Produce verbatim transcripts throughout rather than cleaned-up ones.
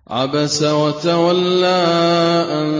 عبس وتولى أن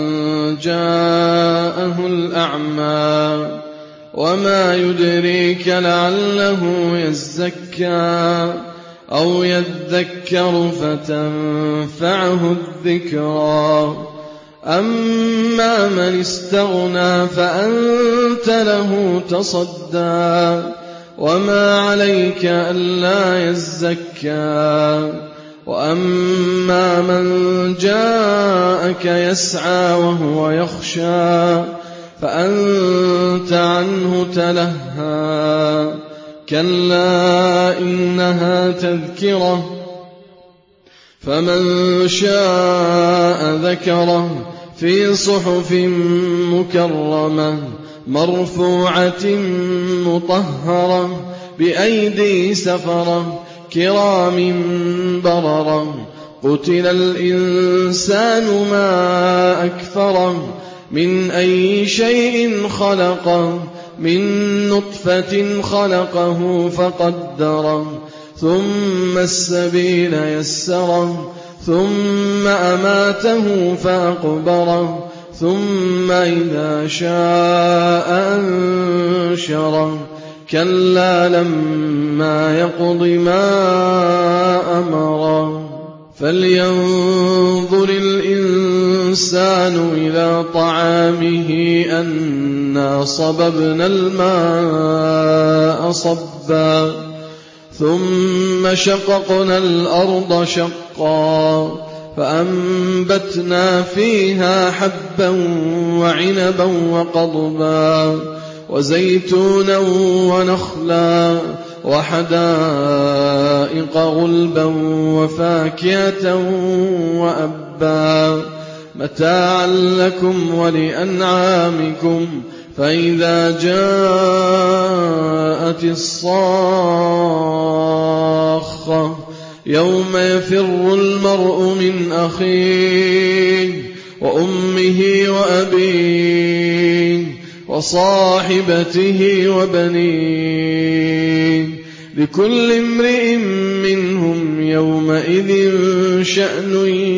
جاءه الأعمى وما يدريك لعله يزكى أو يذكر فتنفعه الذكرى أما من استغنى فأنت له تصدى وما عليك ألا يزكى وأما من جاءك يسعى وهو يخشى فأنت عنه تلهى كلا إنها تذكرة فمن شاء ذكره في صحف مكرمة مرفوعة مطهرة بأيدي سفرة كرام بررة قتل الإنسان ما أكفره من أي شيء خلقه من نطفة خلقه فقدره ثم السبيل يسره ثم أماته فأقبره ثم إذا شاء أنشره كلا لما يقض ما أمره فلينظر الإنسان إلى طعامه أنا صببنا الماء صبا ثم شققنا الأرض شقا فأنبتنا فيها حبا وعنبا وقضبا وزيتونا ونخلا وحدائق غلبا وفاكهة وأبا متاعا لكم ولأنعامكم فإذا جاءت الصاخة يوم يفر المرء من أخيه وأمه وأبيه وصاحبته وبنيه لكل امرئ منهم يومئذ شأن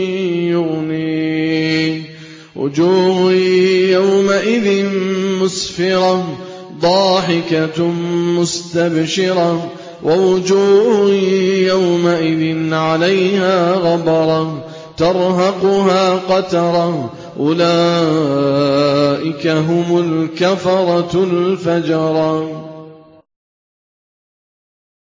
يغنيه وجوه يومئذ مسفرة ضاحكة مستبشرة ووجوه يومئذ عليها غبرة ترهقها قترة أولئك هم الكفرة الفجرة